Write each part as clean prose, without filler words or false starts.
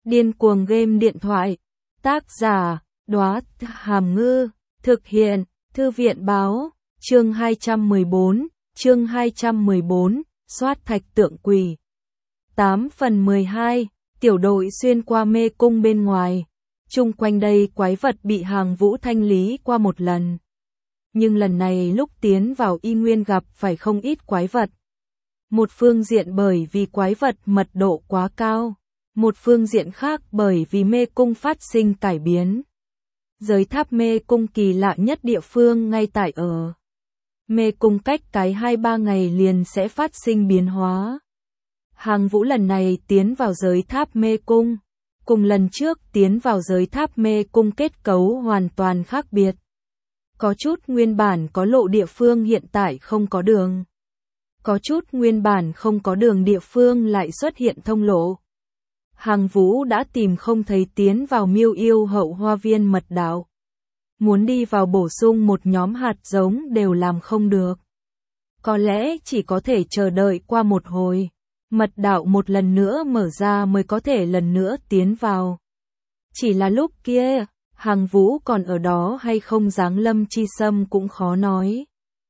Điên cuồng game điện thoại. Tác giả, Đóa Hàm Ngư. Thực hiện, Thư viện báo. Chương 214, soát thạch tượng quỷ. 8/12, tiểu đội xuyên qua mê cung bên ngoài. Chung quanh đây quái vật bị Hàng Vũ thanh lý qua một lần. Nhưng lần này lúc tiến vào y nguyên gặp phải không ít quái vật. Một phương diện bởi vì quái vật mật độ quá cao. Một phương diện khác bởi vì mê cung phát sinh cải biến. Giới tháp mê cung kỳ lạ nhất địa phương ngay tại ở. Mê cung cách cái 2-3 ngày liền sẽ phát sinh biến hóa. Hàng Vũ lần này tiến vào giới tháp mê cung. Cùng lần trước tiến vào giới tháp mê cung kết cấu hoàn toàn khác biệt. Có chút nguyên bản có lộ địa phương hiện tại không có đường. Có chút nguyên bản không có đường địa phương lại xuất hiện thông lộ. Hàng Vũ đã tìm không thấy tiến vào Miêu Yêu Hậu Hoa Viên mật đạo. Muốn đi vào bổ sung một nhóm hạt giống đều làm không được. Có lẽ chỉ có thể chờ đợi qua một hồi. Mật đạo một lần nữa mở ra mới có thể lần nữa tiến vào. Chỉ là lúc kia, Hàng Vũ còn ở đó hay không giáng lâm chi xâm cũng khó nói.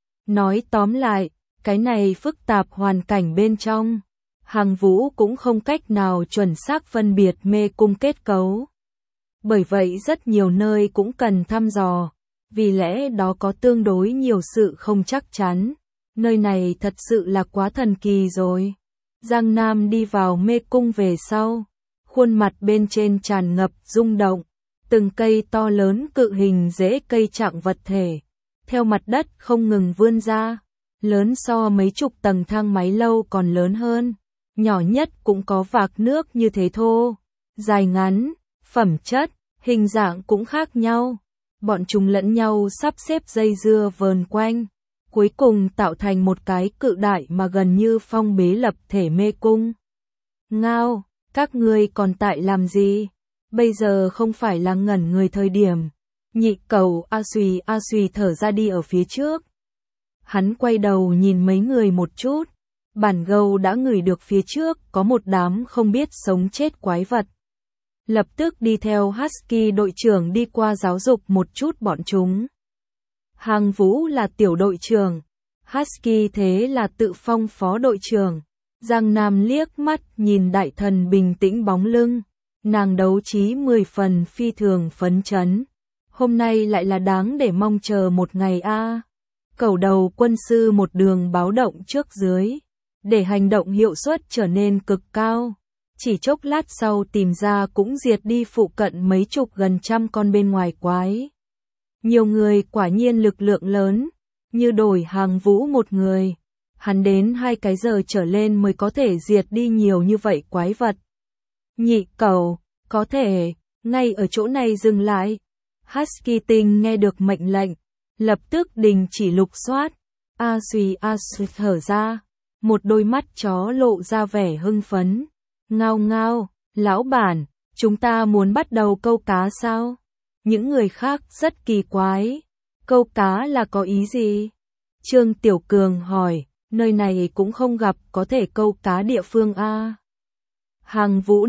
Nói tóm lại, cái này phức tạp hoàn cảnh bên trong. Hàng Vũ cũng không cách nào chuẩn xác phân biệt mê cung kết cấu. Bởi vậy rất nhiều nơi cũng cần thăm dò, vì lẽ đó có tương đối nhiều sự không chắc chắn. Nơi này thật sự là quá thần kỳ rồi. Giang Nam đi vào mê cung về sau, khuôn mặt bên trên tràn ngập rung động, từng cây to lớn cự hình rễ cây trạng vật thể, theo mặt đất không ngừng vươn ra, lớn so mấy chục tầng thang máy lâu còn lớn hơn, nhỏ nhất cũng có vạc nước như thế thô, dài ngắn, phẩm chất, hình dạng cũng khác nhau, bọn chúng lẫn nhau sắp xếp dây dưa vờn quanh. Cuối cùng tạo thành một cái cự đại mà gần như phong bế lập thể mê cung. Ngao, các ngươi còn tại làm gì? Bây giờ không phải là ngẩn người thời điểm. Nhị Cầu A Xùy thở ra đi ở phía trước. Hắn quay đầu nhìn mấy người một chút. Bản Gâu đã ngửi được phía trước có một đám không biết sống chết quái vật. Lập tức đi theo Husky đội trưởng đi qua giáo dục một chút bọn chúng. Hàng Vũ là tiểu đội trưởng, Husky thế là tự phong phó đội trưởng. Giang Nam liếc mắt nhìn đại thần bình tĩnh bóng lưng, nàng đấu trí 10 phần phi thường phấn chấn. Hôm nay lại là đáng để mong chờ một ngày a. Cẩu đầu quân sư một đường báo động trước dưới, để hành động hiệu suất trở nên cực cao. Chỉ chốc lát sau tìm ra cũng diệt đi phụ cận mấy chục gần trăm con bên ngoài quái. Nhiều người quả nhiên lực lượng lớn, như đổi Hàng Vũ một người. Hắn đến 2 cái giờ trở lên mới có thể diệt đi nhiều như vậy quái vật. Nhị Cầu, có thể, ngay ở chỗ này dừng lại. Husky Tinh nghe được mệnh lệnh, lập tức đình chỉ lục soát. A Xùy thở ra, một đôi mắt chó lộ ra vẻ hưng phấn. Ngao ngao, lão bản, chúng ta muốn bắt đầu câu cá sao? Những người khác rất kỳ quái. Câu cá là có ý gì? Trương Tiểu Cường hỏi, nơi này cũng không gặp có thể câu cá địa phương a. Hàng Vũ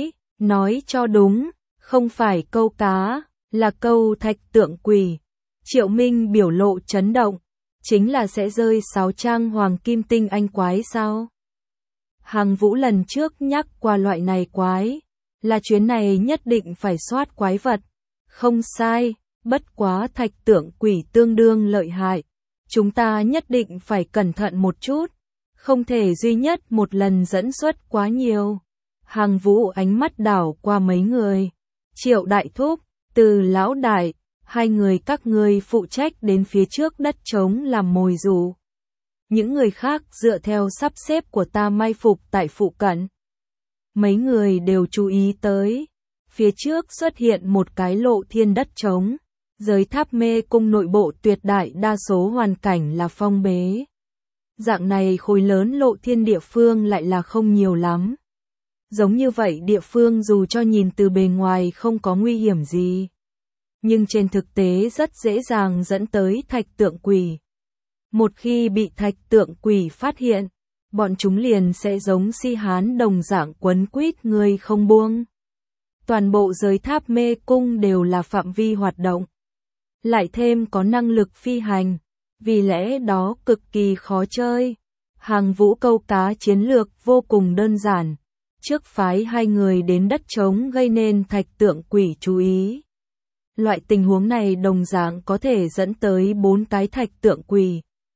nói cho đúng, không phải câu cá, là câu thạch tượng quỷ. Triệu Minh biểu lộ chấn động, chính là sẽ rơi 6 trang hoàng kim tinh anh quái sao? Hàng Vũ lần trước nhắc qua loại này quái, là chuyến này nhất định phải soát quái vật. Không sai, bất quá thạch tượng quỷ tương đương lợi hại. Chúng ta nhất định phải cẩn thận một chút. Không thể duy nhất một lần dẫn xuất quá nhiều. Hàng Vũ ánh mắt đảo qua mấy người. Triệu Đại Thúc, Từ Lão Đại, 2 người các ngươi phụ trách đến phía trước đất trống làm mồi dụ. Những người khác dựa theo sắp xếp của ta mai phục tại phụ cận. Mấy người đều chú ý tới. Phía trước xuất hiện một cái lộ thiên đất trống, giới tháp mê cung nội bộ tuyệt đại đa số hoàn cảnh là phong bế. Dạng này khối lớn lộ thiên địa phương lại là không nhiều lắm. Giống như vậy địa phương dù cho nhìn từ bề ngoài không có nguy hiểm gì, nhưng trên thực tế rất dễ dàng dẫn tới thạch tượng quỷ. Một khi bị thạch tượng quỷ phát hiện, bọn chúng liền sẽ giống si hán đồng dạng quấn quýt người không buông. toàn bộ giới tháp mê cung đều là phạm vi hoạt động. Lại thêm có năng lực phi hành, vì lẽ đó cực kỳ khó chơi. Hàng Vũ câu cá chiến lược vô cùng đơn giản. Trước phái 2 người đến đất trống gây nên Thạch Tượng Quỷ chú ý. Loại tình huống này đồng dạng có thể dẫn tới 4 cái Thạch Tượng Quỷ.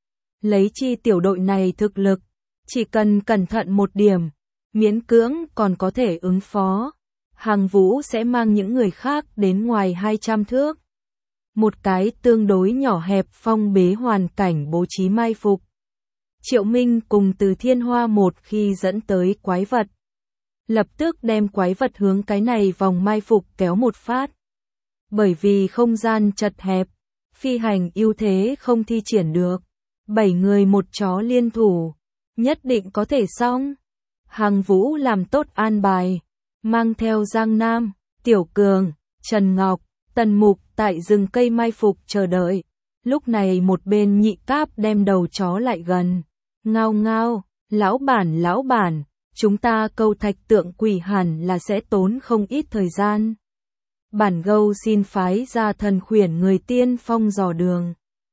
Lấy chi tiểu đội này thực lực, chỉ cần cẩn thận một điểm, miễn cưỡng còn có thể ứng phó. Hàng Vũ sẽ mang những người khác đến ngoài 200 thước. Một cái tương đối nhỏ hẹp phong bế hoàn cảnh bố trí mai phục. Triệu Minh cùng Từ Thiên Hoa một khi dẫn tới quái vật, lập tức đem quái vật hướng cái này vòng mai phục kéo một phát. Bởi vì không gian chật hẹp, phi hành ưu thế không thi triển được. 7 người một chó liên thủ, nhất định có thể xong. Hàng Vũ làm tốt an bài, mang theo Giang Nam, Tiểu Cường, Trần Ngọc, Tần Mục tại rừng cây mai phục chờ đợi. Lúc này một bên Nhị Cáp đem đầu chó lại gần. Ngao ngao, lão bản, chúng ta câu Thạch Tượng Quỷ hẳn là sẽ tốn không ít thời gian. Bản Gâu xin phái ra thần khuyển người tiên phong dò đường.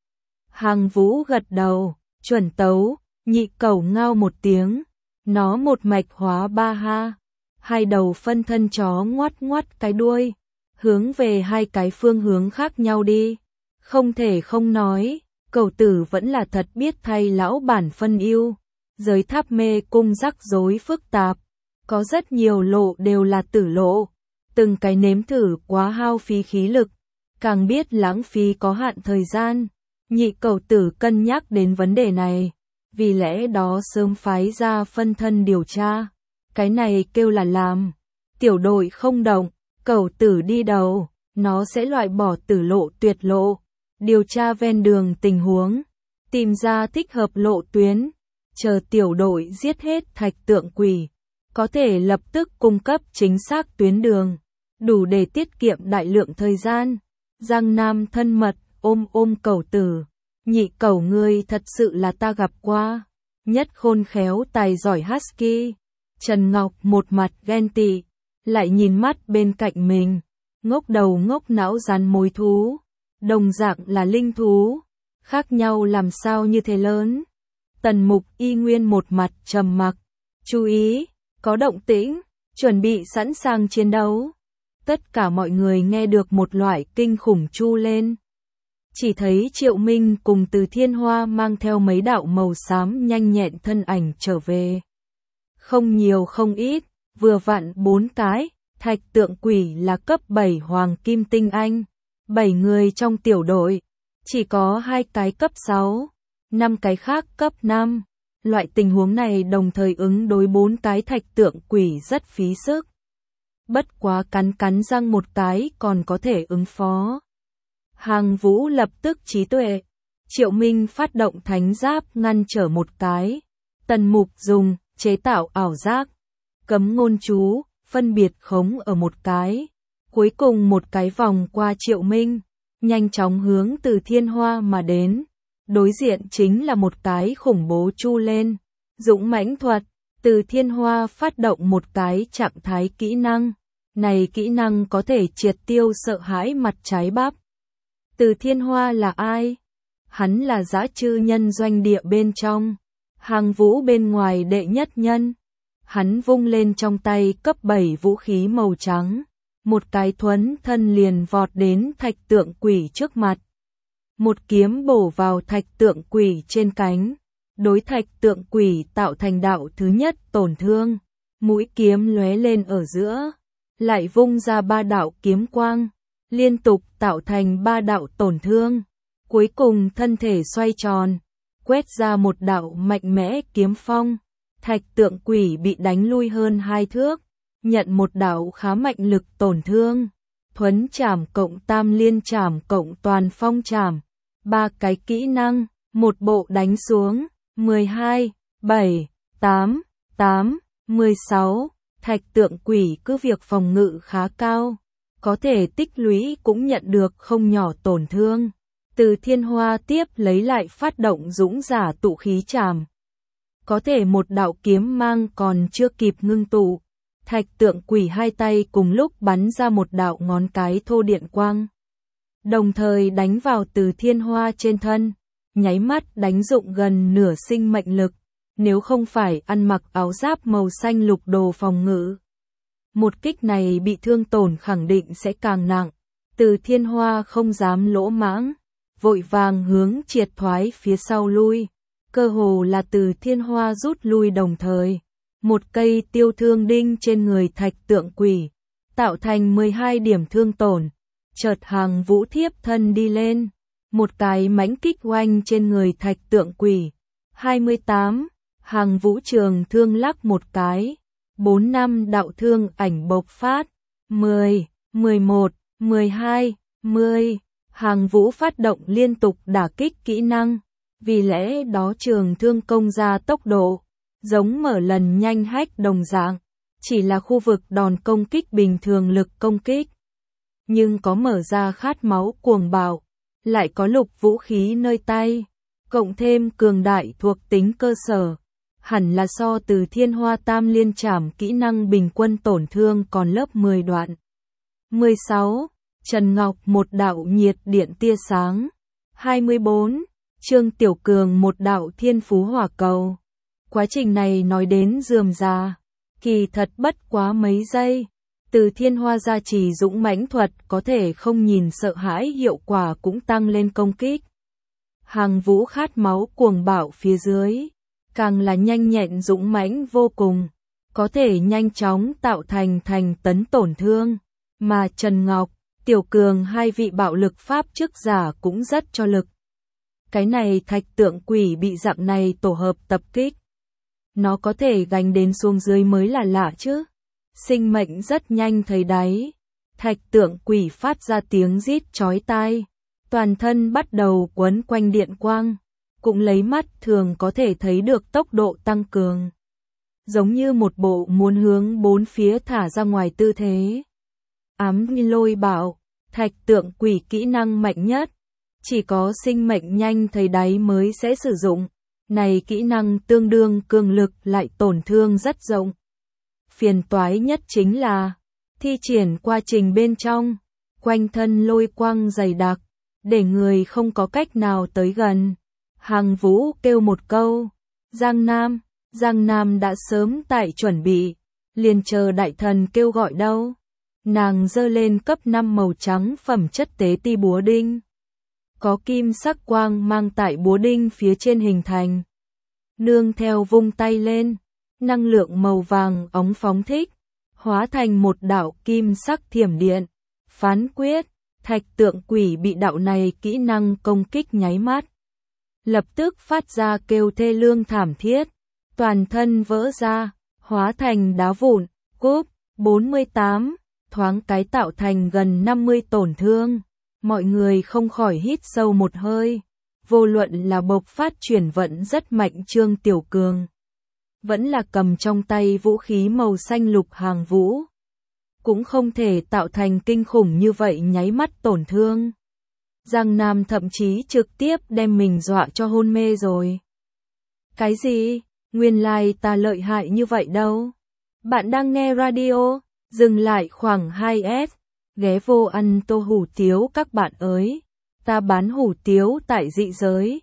Hàng Vũ gật đầu, chuẩn tấu, Nhị Cẩu ngao một tiếng, nó một mạch hóa ba ha. 2 đầu phân thân chó ngoắt ngoắt cái đuôi, hướng về 2 cái phương hướng khác nhau đi. Không thể không nói, Cẩu Tử vẫn là thật biết thay lão bản phân ưu. Giới tháp mê cung rắc rối phức tạp, có rất nhiều lộ đều là tử lộ. Từng cái nếm thử quá hao phí khí lực, càng biết lãng phí có hạn thời gian. Nhị Cẩu Tử cân nhắc đến vấn đề này, vì lẽ đó sớm phái ra phân thân điều tra. Cái này kêu là làm. Tiểu đội không động, Cẩu Tử đi đầu, nó sẽ loại bỏ tử lộ tuyệt lộ, điều tra ven đường tình huống, tìm ra thích hợp lộ tuyến, chờ tiểu đội giết hết Thạch Tượng Quỷ, có thể lập tức cung cấp chính xác tuyến đường, đủ để tiết kiệm đại lượng thời gian. Giang Nam thân mật ôm Cẩu Tử, Nhị Cẩu ngươi thật sự là ta gặp qua, nhất khôn khéo tài giỏi husky. Trần Ngọc một mặt ghen tị, lại nhìn mắt bên cạnh mình, ngốc đầu ngốc não rắn mối thú, đồng dạng là linh thú, khác nhau làm sao như thế lớn. Tần Mục y nguyên một mặt trầm mặc, chú ý, có động tĩnh, chuẩn bị sẵn sàng chiến đấu. Tất cả mọi người nghe được một loại kinh khủng chu lên. Chỉ thấy Triệu Minh cùng Từ Thiên Hoa mang theo mấy đạo màu xám nhanh nhẹn thân ảnh trở về. Không nhiều không ít, vừa vặn 4 cái, Thạch Tượng Quỷ là cấp 7 hoàng kim tinh anh. 7 người trong tiểu đội, chỉ có 2 cái cấp 6, 5 cái khác cấp 5. Loại tình huống này đồng thời ứng đối 4 cái Thạch Tượng Quỷ rất phí sức. Bất quá cắn răng một cái còn có thể ứng phó. Hàng Vũ lập tức trí tuệ. Triệu Minh phát động thánh giáp ngăn trở một cái. Tần Mục dùng chế tạo ảo giác, cấm ngôn chú, phân biệt khống ở một cái. Cuối cùng một cái vòng qua Triệu Minh, nhanh chóng hướng Từ Thiên Hoa mà đến. Đối diện chính là một cái khủng bố chu lên. Dũng mãnh thuật, Từ Thiên Hoa phát động một cái trạng thái kỹ năng. Này kỹ năng có thể triệt tiêu sợ hãi mặt trái bắp. Từ Thiên Hoa là ai? Hắn là dã chư nhân doanh địa bên trong, Hàng Vũ bên ngoài đệ nhất nhân. Hắn vung lên trong tay cấp 7 vũ khí màu trắng, một cái thuấn thân liền vọt đến Thạch Tượng Quỷ trước mặt. Một kiếm bổ vào Thạch Tượng Quỷ trên cánh, đối Thạch Tượng Quỷ tạo thành đạo thứ nhất tổn thương. Mũi kiếm lóe lên ở giữa, lại vung ra 3 đạo kiếm quang, liên tục tạo thành 3 đạo tổn thương. Cuối cùng thân thể xoay tròn, quét ra một đạo mạnh mẽ kiếm phong. Thạch Tượng Quỷ bị đánh lui hơn 2 thước, nhận một đạo khá mạnh lực tổn thương. Thuấn trảm cộng tam liên trảm cộng toàn phong trảm, 3 cái kỹ năng, một bộ đánh xuống. 12, 7, 8, 8, 16. Thạch Tượng Quỷ cứ việc phòng ngự khá cao, có thể tích lũy cũng nhận được không nhỏ tổn thương. Từ Thiên Hoa tiếp lấy lại phát động dũng giả tụ khí trảm. Có thể một đạo kiếm mang còn chưa kịp ngưng tụ, Thạch tượng quỷ hai tay cùng lúc bắn ra một đạo ngón cái thô điện quang. Đồng thời đánh vào Từ Thiên Hoa trên thân, nháy mắt đánh dụng gần nửa sinh mệnh lực, nếu không phải ăn mặc áo giáp màu xanh lục đồ phòng ngự. Một kích này bị thương tổn khẳng định sẽ càng nặng, Từ Thiên Hoa không dám lỗ mãng, vội vàng hướng triệt thoái phía sau lui, cơ hồ là Từ Thiên Hoa rút lui đồng thời. Một cây tiêu thương đinh trên người thạch tượng quỷ, tạo thành 12 điểm thương tổn. Chợt Hàng Vũ thiếp thân đi lên, một cái mãnh kích oanh trên người thạch tượng quỷ. 28, Hàng Vũ trường thương lắc một cái, 4 năm đạo thương ảnh bộc phát, 10, 11, 12, 10, Hàng Vũ phát động liên tục đả kích kỹ năng, vì lẽ đó trường thương công ra tốc độ, giống mở lần nhanh hách đồng dạng, chỉ là khu vực đòn công kích bình thường lực công kích. Nhưng có mở ra khát máu cuồng bạo, lại có lục vũ khí nơi tay, cộng thêm cường đại thuộc tính cơ sở, hẳn là so Từ Thiên Hoa tam liên trảm kỹ năng bình quân tổn thương còn lớp 10 đoạn. 16. Trần Ngọc một đạo nhiệt điện tia sáng. 24. Trương Tiểu Cường một đạo thiên phú hỏa cầu. Quá trình này nói đến rườm rà, kỳ thật bất quá mấy giây. Từ Thiên Hoa gia trì dũng mãnh thuật có thể không nhìn sợ hãi, hiệu quả cũng tăng lên công kích. Hàng Vũ khát máu cuồng bạo phía dưới, càng là nhanh nhẹn dũng mãnh vô cùng, có thể nhanh chóng tạo thành tấn tổn thương, mà Trần Ngọc, Tiểu Cường hai vị bạo lực pháp chức giả cũng rất cho lực. Cái này thạch tượng quỷ bị dạng này tổ hợp tập kích, nó có thể gánh đến xuống dưới mới là lạ chứ. Sinh mệnh rất nhanh thấy đáy, thạch tượng quỷ phát ra tiếng rít chói tai, toàn thân bắt đầu quấn quanh điện quang, cũng lấy mắt thường có thể thấy được tốc độ tăng cường, giống như một bộ muốn hướng bốn phía thả ra ngoài tư thế. Ám lôi bạo, thạch tượng quỷ kỹ năng mạnh nhất, chỉ có sinh mệnh nhanh thấy đáy mới sẽ sử dụng, này kỹ năng tương đương cường lực lại tổn thương rất rộng. Phiền toái nhất chính là thi triển quá trình bên trong, quanh thân lôi quang dày đặc, để người không có cách nào tới gần. Hàng Vũ kêu một câu, Giang Nam đã sớm tại chuẩn bị, liền chờ đại thần kêu gọi đâu. Nàng giơ lên cấp 5 màu trắng phẩm chất tế ti búa đinh, có kim sắc quang mang tại búa đinh phía trên hình thành. Nương theo vung tay lên, năng lượng màu vàng óng phóng thích, hóa thành một đạo kim sắc thiểm điện. Phán quyết, thạch tượng quỷ bị đạo này kỹ năng công kích nháy mắt, lập tức phát ra kêu thê lương thảm thiết, toàn thân vỡ ra, hóa thành đá vụn. Cúp 48, thoáng cái tạo thành gần 50 tổn thương. Mọi người không khỏi hít sâu một hơi, vô luận là bộc phát chuyển vận rất mạnh Trương Tiểu Cường, vẫn là cầm trong tay vũ khí màu xanh lục Hàng Vũ, cũng không thể tạo thành kinh khủng như vậy nháy mắt tổn thương. Giang Nam thậm chí trực tiếp đem mình dọa cho hôn mê rồi. Cái gì? Nguyên lai ta lợi hại như vậy đâu? Bạn đang nghe radio, dừng lại khoảng 2S, ghé vô ăn tô hủ tiếu các bạn ơi. Ta bán hủ tiếu tại dị giới,